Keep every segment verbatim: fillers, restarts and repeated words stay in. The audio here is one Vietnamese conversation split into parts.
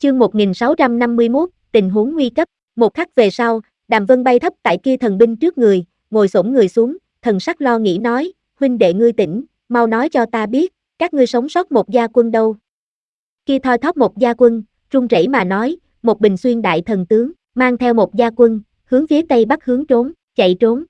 Chương một nghìn sáu trăm năm mươi mốt, tình huống nguy cấp. Một khắc về sau, Đàm Vân bay thấp tại kia thần binh trước người, ngồi xổm người xuống, thần sắc lo nghĩ nói, huynh đệ ngươi tỉnh, mau nói cho ta biết, các ngươi sống sót một gia quân đâu. Kia thoi thóp một gia quân, run rẩy mà nói, một Bình Xuyên đại thần tướng, mang theo một gia quân, hướng phía tây bắc hướng trốn, chạy trốn.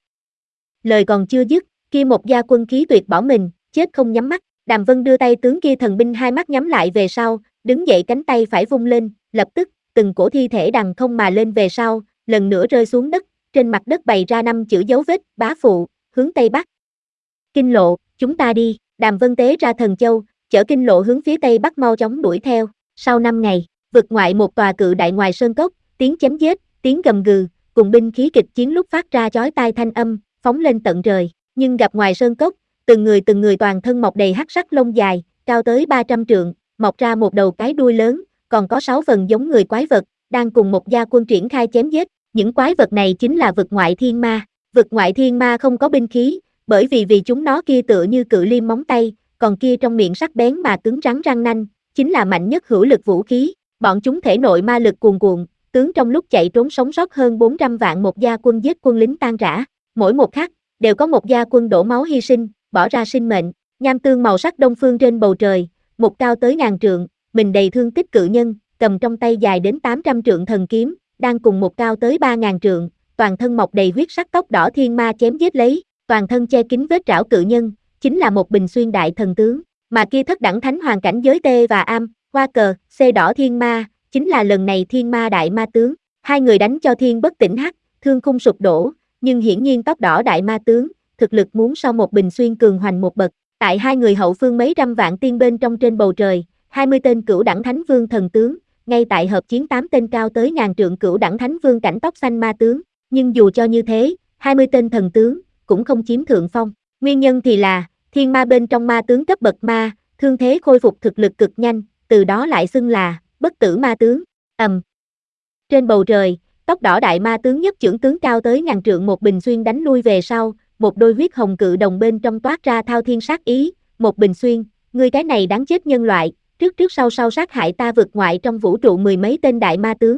Lời còn chưa dứt, kia một gia quân khí tuyệt bỏ mình, chết không nhắm mắt. Đàm Vân đưa tay tướng kia thần binh hai mắt nhắm lại về sau, đứng dậy cánh tay phải vung lên, lập tức, từng cổ thi thể đằng không mà lên về sau, lần nữa rơi xuống đất, trên mặt đất bày ra năm chữ dấu vết, bá phụ, hướng tây bắc. Kinh lộ, chúng ta đi. Đàm Vân tế ra thần châu, chở kinh lộ hướng phía tây bắc mau chóng đuổi theo. Sau năm ngày, vực ngoại một tòa cự đại ngoài sơn cốc, tiếng chém giết, tiếng gầm gừ, cùng binh khí kịch chiến lúc phát ra chói tai thanh âm, phóng lên tận trời. Nhưng gặp ngoài sơn cốc, từng người từng người toàn thân mọc đầy hắc sắc lông dài, cao tới ba trăm trượng, mọc ra một đầu cái đuôi lớn, còn có sáu phần giống người quái vật, đang cùng một gia quân triển khai chém giết. Những quái vật này chính là vực ngoại thiên ma. Vực ngoại thiên ma không có binh khí, bởi vì vì chúng nó kia tựa như cự liêm móng tay, còn kia trong miệng sắc bén mà cứng rắn răng nanh, chính là mạnh nhất hữu lực vũ khí. Bọn chúng thể nội ma lực cuồn cuộn, tướng trong lúc chạy trốn sống sót hơn bốn trăm vạn một gia quân giết quân lính tan rã. Mỗi một khắc, đều có một gia quân đổ máu hy sinh, bỏ ra sinh mệnh. Nham tương màu sắc đông phương trên bầu trời, một cao tới ngàn trượng, mình đầy thương tích cự nhân, cầm trong tay dài đến tám trăm trượng thần kiếm, đang cùng một cao tới ba ngàn trượng, toàn thân mọc đầy huyết sắc tóc đỏ thiên ma chém giết lấy, toàn thân che kín vết rảo cự nhân, chính là một Bình Xuyên đại thần tướng, mà kia thất đẳng thánh hoàng cảnh giới T và Am, hoa cờ, C đỏ thiên ma, chính là lần này thiên ma đại ma tướng. Hai người đánh cho thiên bất tỉnh hắc, thương khung sụp đổ, nhưng hiển nhiên tóc đỏ đại ma tướng, thực lực muốn so một Bình Xuyên cường hoành một bậc. Tại hai người hậu phương mấy trăm vạn tiên bên trong trên bầu trời, hai mươi tên cửu đẳng thánh vương thần tướng, ngay tại hợp chiến tám tên cao tới ngàn trượng cửu đẳng thánh vương cảnh tóc xanh ma tướng, nhưng dù cho như thế, hai mươi tên thần tướng cũng không chiếm thượng phong. Nguyên nhân thì là, thiên ma bên trong ma tướng cấp bậc ma, thương thế khôi phục thực lực cực nhanh, từ đó lại xưng là bất tử ma tướng. Ầm. Um. Trên bầu trời, tóc đỏ đại ma tướng nhất chưởng tướng cao tới ngàn trượng một Bình Xuyên đánh lui về sau, một đôi huyết hồng cự đồng bên trong toát ra thao thiên sát ý, một Bình Xuyên, ngươi cái này đáng chết nhân loại, trước trước sau sau sát hại ta vực ngoại trong vũ trụ mười mấy tên đại ma tướng.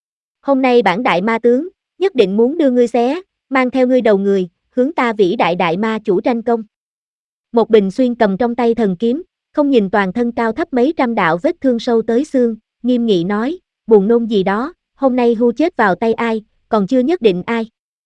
Hôm nay bản đại ma tướng, nhất định muốn đưa ngươi xé, mang theo ngươi đầu người, hướng ta vĩ đại đại ma chủ tranh công. Một Bình Xuyên cầm trong tay thần kiếm, không nhìn toàn thân cao thấp mấy trăm đạo vết thương sâu tới xương, nghiêm nghị nói, buồn nôn gì đó, hôm nay hưu chết vào tay ai, còn chưa nhất định ai.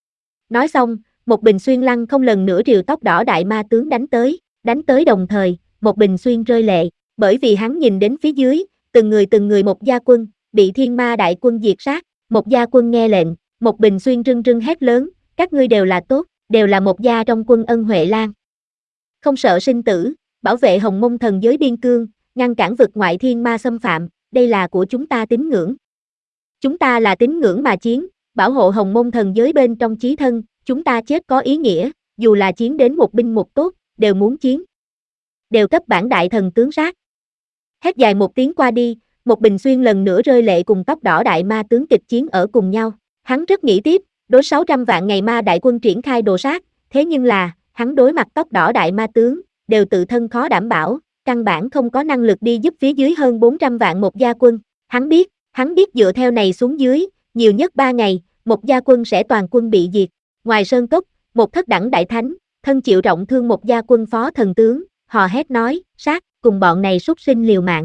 Nói xong, một Bình Xuyên lăng không lần nữa rìu tóc đỏ đại ma tướng đánh tới, đánh tới đồng thời, một Bình Xuyên rơi lệ, bởi vì hắn nhìn đến phía dưới, từng người từng người một gia quân, bị thiên ma đại quân diệt sát, một gia quân nghe lệnh, một Bình Xuyên rưng rưng hét lớn, các ngươi đều là tốt, đều là một gia trong quân Ân Huệ Lan. Không sợ sinh tử, bảo vệ Hồng Mông thần giới biên cương, ngăn cản vực ngoại thiên ma xâm phạm, đây là của chúng ta tín ngưỡng. Chúng ta là tín ngưỡng mà chiến, bảo hộ Hồng Mông thần giới bên trong chí thân, chúng ta chết có ý nghĩa, dù là chiến đến một binh một tốt, đều muốn chiến. Đều cấp bản đại thần tướng sát. Hét dài một tiếng qua đi, một Bình Xuyên lần nữa rơi lệ cùng tóc đỏ đại ma tướng kịch chiến ở cùng nhau. Hắn rất nghĩ tiếp, đối sáu trăm vạn ngày ma đại quân triển khai đồ sát, thế nhưng là, hắn đối mặt tóc đỏ đại ma tướng, đều tự thân khó đảm bảo, căn bản không có năng lực đi giúp phía dưới hơn bốn trăm vạn một gia quân. Hắn biết, hắn biết dựa theo này xuống dưới, nhiều nhất ba ngày, một gia quân sẽ toàn quân bị diệt. Ngoài sơn cốc, một thất đẳng đại thánh, thân chịu trọng thương một gia quân phó thần tướng, hò hét nói, sát, cùng bọn này súc sinh liều mạng.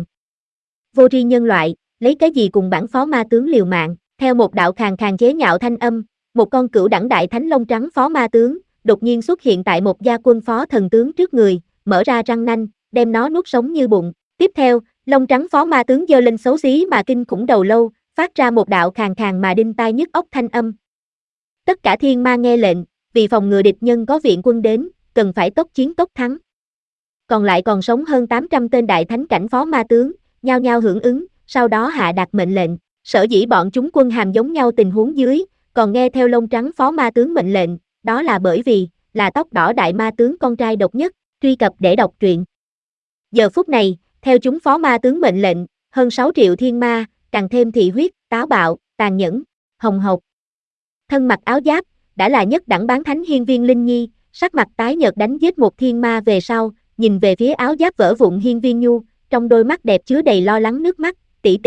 Vô tri nhân loại, lấy cái gì cùng bản phó ma tướng liều mạng, theo một đạo khàn khàn chế nhạo thanh âm, một con cửu đẳng đại thánh lông trắng phó ma tướng, đột nhiên xuất hiện tại một gia quân phó thần tướng trước người, mở ra răng nanh, đem nó nuốt sống như bụng. Tiếp theo, lông trắng phó ma tướng giơ lên xấu xí mà kinh khủng đầu lâu, phát ra một đạo khàn khàn mà đinh tai nhức óc thanh âm. Tất cả thiên ma nghe lệnh, vì phòng ngừa địch nhân có viện quân đến, cần phải tốc chiến tốc thắng. Còn lại còn sống hơn tám trăm tên đại thánh cảnh phó ma tướng, nhao nhao hưởng ứng, sau đó hạ đạt mệnh lệnh. Sở dĩ bọn chúng quân hàm giống nhau tình huống dưới, còn nghe theo lông trắng phó ma tướng mệnh lệnh, đó là bởi vì, là tóc đỏ đại ma tướng con trai độc nhất, truy cập để đọc truyện. Giờ phút này, theo chúng phó ma tướng mệnh lệnh, hơn sáu triệu thiên ma, càng thêm thị huyết, táo bạo, tàn nhẫn, hồng hộc. Thân mặc áo giáp, đã là nhất đẳng bán thánh hiên viên Linh Nhi, sắc mặt tái nhợt đánh giết một thiên ma về sau, nhìn về phía áo giáp vỡ vụn hiên viên Nhu, trong đôi mắt đẹp chứa đầy lo lắng nước mắt, tỷ tỷ,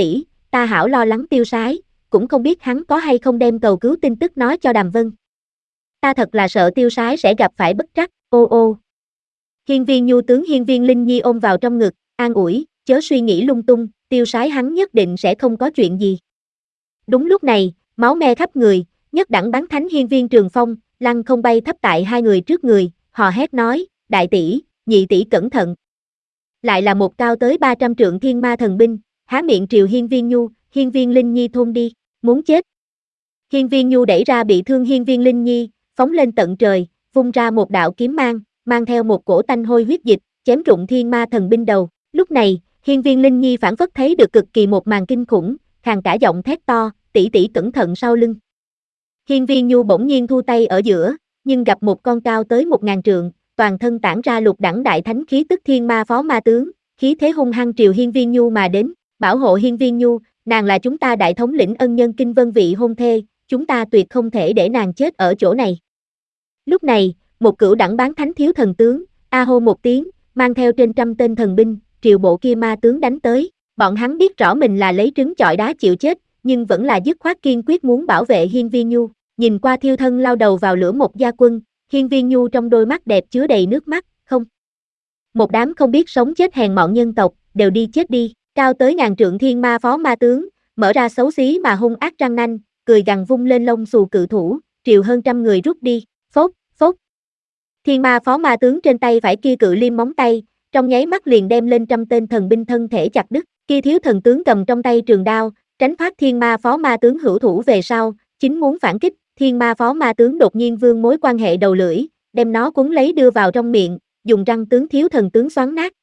ta hảo lo lắng Tiêu Sái, cũng không biết hắn có hay không đem cầu cứu tin tức nói cho Đàm Vân. Ta thật là sợ Tiêu Sái sẽ gặp phải bất trắc, ô ô. Hiên Viên Nhu tướng Hiên Viên Linh Nhi ôm vào trong ngực, an ủi, chớ suy nghĩ lung tung, Tiêu Sái hắn nhất định sẽ không có chuyện gì. Đúng lúc này, máu me khắp người, nhất đẳng bán thánh Hiên Viên Trường Phong, lăng không bay thấp tại hai người trước người, hò hét nói, đại tỷ, nhị tỷ cẩn thận. Lại là một cao tới ba trăm trượng thiên ma thần binh, há miệng triều Hiên Viên Nhu, Hiên Viên Linh Nhi thôn đi, muốn chết. Hiên Viên Nhu đẩy ra bị thương Hiên Viên Linh Nhi, phóng lên tận trời, vung ra một đạo kiếm mang, mang theo một cổ tanh hôi huyết dịch, chém rụng thiên ma thần binh đầu. Lúc này, Hiên Viên Linh Nhi phản phất thấy được cực kỳ một màn kinh khủng, khàn cả giọng thét to, tỷ tỷ cẩn thận sau lưng. Hiên Viên Nhu bỗng nhiên thu tay ở giữa, nhưng gặp một con cao tới một ngàn trượng, toàn thân tản ra lục đẳng đại thánh khí tức thiên ma phó ma tướng, khí thế hung hăng triều Hiên Viên Nhu mà đến, bảo hộ Hiên Viên Nhu, nàng là chúng ta đại thống lĩnh ân nhân kinh vân vị hôn thê, chúng ta tuyệt không thể để nàng chết ở chỗ này. Lúc này, một cửu đẳng bán thánh thiếu thần tướng, a hô một tiếng, mang theo trên trăm tên thần binh, triều bộ kia ma tướng đánh tới, bọn hắn biết rõ mình là lấy trứng chọi đá chịu chết, nhưng vẫn là dứt khoát kiên quyết muốn bảo vệ Hiên Viên Nhu, nhìn qua thiêu thân lao đầu vào lửa một gia quân, Hiên Viên Nhu trong đôi mắt đẹp chứa đầy nước mắt, không. Một đám không biết sống chết hèn mọn nhân tộc, đều đi chết đi, cao tới ngàn trượng thiên ma phó ma tướng, mở ra xấu xí mà hung ác răng nanh, cười gằn vung lên lông xù cự thủ, triều hơn trăm người rút đi, phốt, phốt. Thiên ma phó ma tướng trên tay phải kia cự liêm móng tay, trong nháy mắt liền đem lên trăm tên thần binh thân thể chặt đứt, kia thiếu thần tướng cầm trong tay trường đao, tránh thoát thiên ma phó ma tướng hữu thủ về sau, chính muốn phản kích, thiên ma phó ma tướng đột nhiên vươn mối quan hệ đầu lưỡi, đem nó cuốn lấy đưa vào trong miệng, dùng răng tướng thiếu thần tướng xoắn nát,